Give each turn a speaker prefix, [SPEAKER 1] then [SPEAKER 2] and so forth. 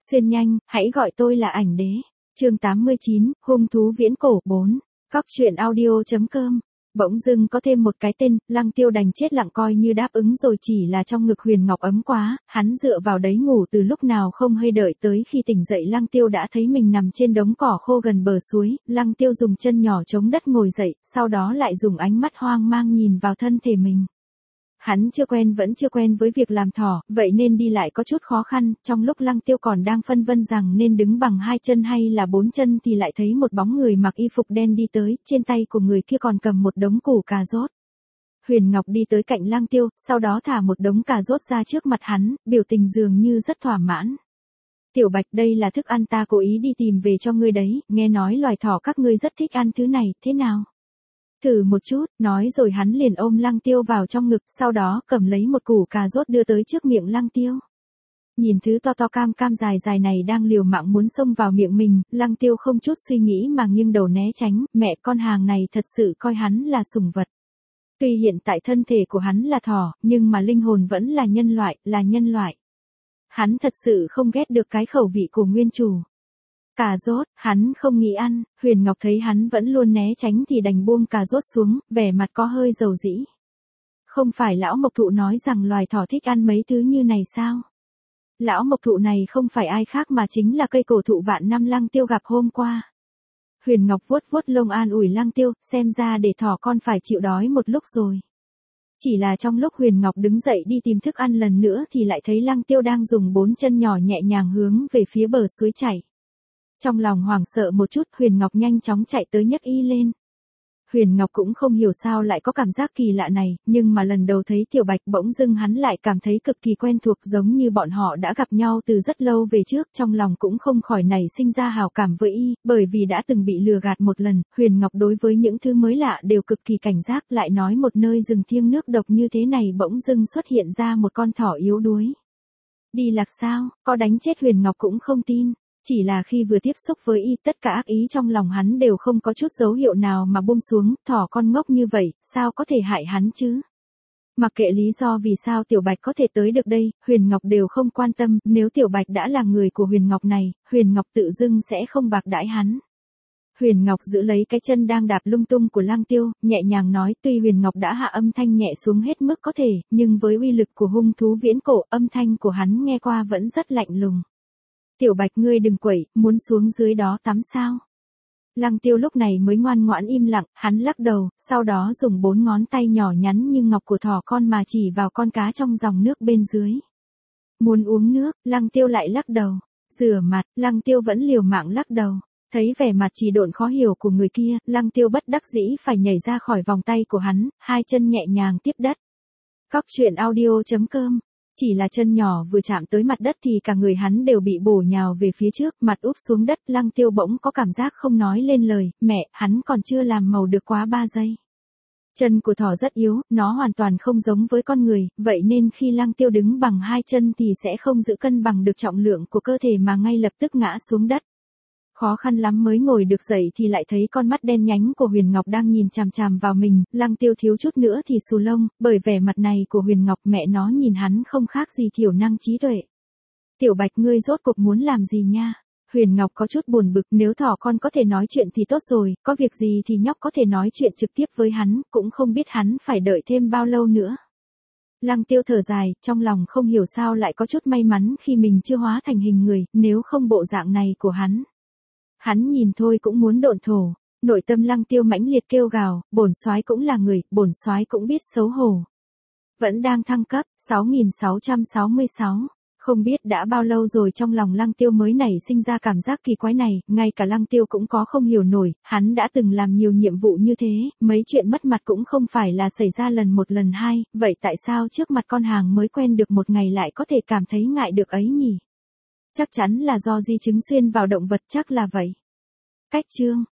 [SPEAKER 1] Xuyên nhanh, hãy gọi tôi là ảnh đế. Chương 89, hung thú viễn cổ 4. Cóc truyện audio.com. Bỗng dưng có thêm một cái tên, Lăng Tiêu đành chết lặng coi như đáp ứng rồi, chỉ là trong ngực Huyền Ngọc ấm quá, hắn dựa vào đấy ngủ từ lúc nào không hay, đợi tới khi tỉnh dậy Lăng Tiêu đã thấy mình nằm trên đống cỏ khô gần bờ suối. Lăng Tiêu dùng chân nhỏ chống đất ngồi dậy, sau đó lại dùng ánh mắt hoang mang nhìn vào thân thể mình. Hắn vẫn chưa quen với việc làm thỏ, vậy nên đi lại có chút khó khăn, trong lúc Lăng Tiêu còn đang phân vân rằng nên đứng bằng 2 chân hay là 4 chân thì lại thấy một bóng người mặc y phục đen đi tới, trên tay của người kia còn cầm một đống củ cà rốt. Huyền Ngọc đi tới cạnh Lăng Tiêu, sau đó thả một đống cà rốt ra trước mặt hắn, biểu tình dường như rất thỏa mãn. Tiểu Bạch, đây là thức ăn ta cố ý đi tìm về cho ngươi đấy, nghe nói loài thỏ các ngươi rất thích ăn thứ này, thế nào? Thử một chút, nói rồi hắn liền ôm Lăng Tiêu vào trong ngực, sau đó cầm lấy một củ cà rốt đưa tới trước miệng Lăng Tiêu. Nhìn thứ to to cam cam dài dài này đang liều mạng muốn xông vào miệng mình, Lăng Tiêu không chút suy nghĩ mà nghiêng đầu né tránh, mẹ con hàng này thật sự coi hắn là sủng vật. Tuy hiện tại thân thể của hắn là thỏ, nhưng mà linh hồn vẫn là nhân loại. Hắn thật sự không ghét được cái khẩu vị của nguyên chủ. Cà rốt, hắn không nghĩ ăn, Huyền Ngọc thấy hắn vẫn luôn né tránh thì đành buông cà rốt xuống, vẻ mặt có hơi dầu dĩ. Không phải lão mộc thụ nói rằng loài thỏ thích ăn mấy thứ như này sao? Lão mộc thụ này không phải ai khác mà chính là cây cổ thụ vạn năm Lăng Tiêu gặp hôm qua. Huyền Ngọc vuốt vuốt lông an ủi Lăng Tiêu, xem ra để thỏ con phải chịu đói một lúc rồi. Chỉ là trong lúc Huyền Ngọc đứng dậy đi tìm thức ăn lần nữa thì lại thấy Lăng Tiêu đang dùng 4 chân nhỏ nhẹ nhàng hướng về phía bờ suối chảy. Trong lòng hoảng sợ một chút, Huyền Ngọc nhanh chóng chạy tới nhấc y lên. Huyền Ngọc cũng không hiểu sao lại có cảm giác kỳ lạ này, nhưng mà lần đầu thấy Tiểu Bạch bỗng dưng hắn lại cảm thấy cực kỳ quen thuộc, giống như bọn họ đã gặp nhau từ rất lâu về trước, trong lòng cũng không khỏi nảy sinh ra hào cảm với y, bởi vì đã từng bị lừa gạt một lần. Huyền Ngọc đối với những thứ mới lạ đều cực kỳ cảnh giác, lại nói một nơi rừng thiêng nước độc như thế này bỗng dưng xuất hiện ra một con thỏ yếu đuối. Đi lạc sao, có đánh chết Huyền Ngọc cũng không tin. Chỉ là khi vừa tiếp xúc với y, tất cả ác ý trong lòng hắn đều không có chút dấu hiệu nào mà buông xuống, thỏ con ngốc như vậy, sao có thể hại hắn chứ? Mặc kệ lý do vì sao Tiểu Bạch có thể tới được đây, Huyền Ngọc đều không quan tâm, nếu Tiểu Bạch đã là người của Huyền Ngọc này, Huyền Ngọc tự dưng sẽ không bạc đãi hắn. Huyền Ngọc giữ lấy cái chân đang đạp lung tung của Lăng Tiêu, nhẹ nhàng nói, tuy Huyền Ngọc đã hạ âm thanh nhẹ xuống hết mức có thể, nhưng với uy lực của hung thú viễn cổ, âm thanh của hắn nghe qua vẫn rất lạnh lùng. Tiểu Bạch, ngươi đừng quẩy, muốn xuống dưới đó tắm sao? Lăng Tiêu lúc này mới ngoan ngoãn im lặng, hắn lắc đầu, sau đó dùng 4 ngón tay nhỏ nhắn như ngọc của thỏ con mà chỉ vào con cá trong dòng nước bên dưới. Muốn uống nước, Lăng Tiêu lại lắc đầu. Rửa mặt, Lăng Tiêu vẫn liều mạng lắc đầu. Thấy vẻ mặt trì độn khó hiểu của người kia, Lăng Tiêu bất đắc dĩ phải nhảy ra khỏi vòng tay của hắn, 2 chân nhẹ nhàng tiếp đất. Cóc truyện audio.com. Chỉ là chân nhỏ vừa chạm tới mặt đất thì cả người hắn đều bị bổ nhào về phía trước, mặt úp xuống đất. Lăng Tiêu bỗng có cảm giác không nói lên lời, mẹ, hắn còn chưa làm màu được quá 3 giây. Chân của thỏ rất yếu, nó hoàn toàn không giống với con người, vậy nên khi Lăng Tiêu đứng bằng 2 chân thì sẽ không giữ cân bằng được trọng lượng của cơ thể mà ngay lập tức ngã xuống đất. Khó khăn lắm mới ngồi được dậy thì lại thấy con mắt đen nhánh của Huyền Ngọc đang nhìn chằm chằm vào mình, Lăng Tiêu thiếu chút nữa thì xù lông, bởi vẻ mặt này của Huyền Ngọc, mẹ nó nhìn hắn không khác gì thiểu năng trí tuệ. Tiểu Bạch, ngươi rốt cuộc muốn làm gì nha? Huyền Ngọc có chút buồn bực, nếu thỏ con có thể nói chuyện thì tốt rồi, có việc gì thì nhóc có thể nói chuyện trực tiếp với hắn, cũng không biết hắn phải đợi thêm bao lâu nữa. Lăng Tiêu thở dài, trong lòng không hiểu sao lại có chút may mắn khi mình chưa hóa thành hình người, nếu không bộ dạng này của hắn. Hắn nhìn thôi cũng muốn độn thổ. Nội tâm Lăng Tiêu mãnh liệt kêu gào, bổn soái cũng là người, bổn soái cũng biết xấu hổ. Vẫn đang thăng cấp, 6666. Không biết đã bao lâu rồi trong lòng Lăng Tiêu mới nảy sinh ra cảm giác kỳ quái này, ngay cả Lăng Tiêu cũng có không hiểu nổi, hắn đã từng làm nhiều nhiệm vụ như thế, mấy chuyện mất mặt cũng không phải là xảy ra lần 1 lần 2, vậy tại sao trước mặt con hàng mới quen được 1 ngày lại có thể cảm thấy ngại được ấy nhỉ? Chắc chắn là do di chứng xuyên vào động vật, chắc là vậy. Cách chương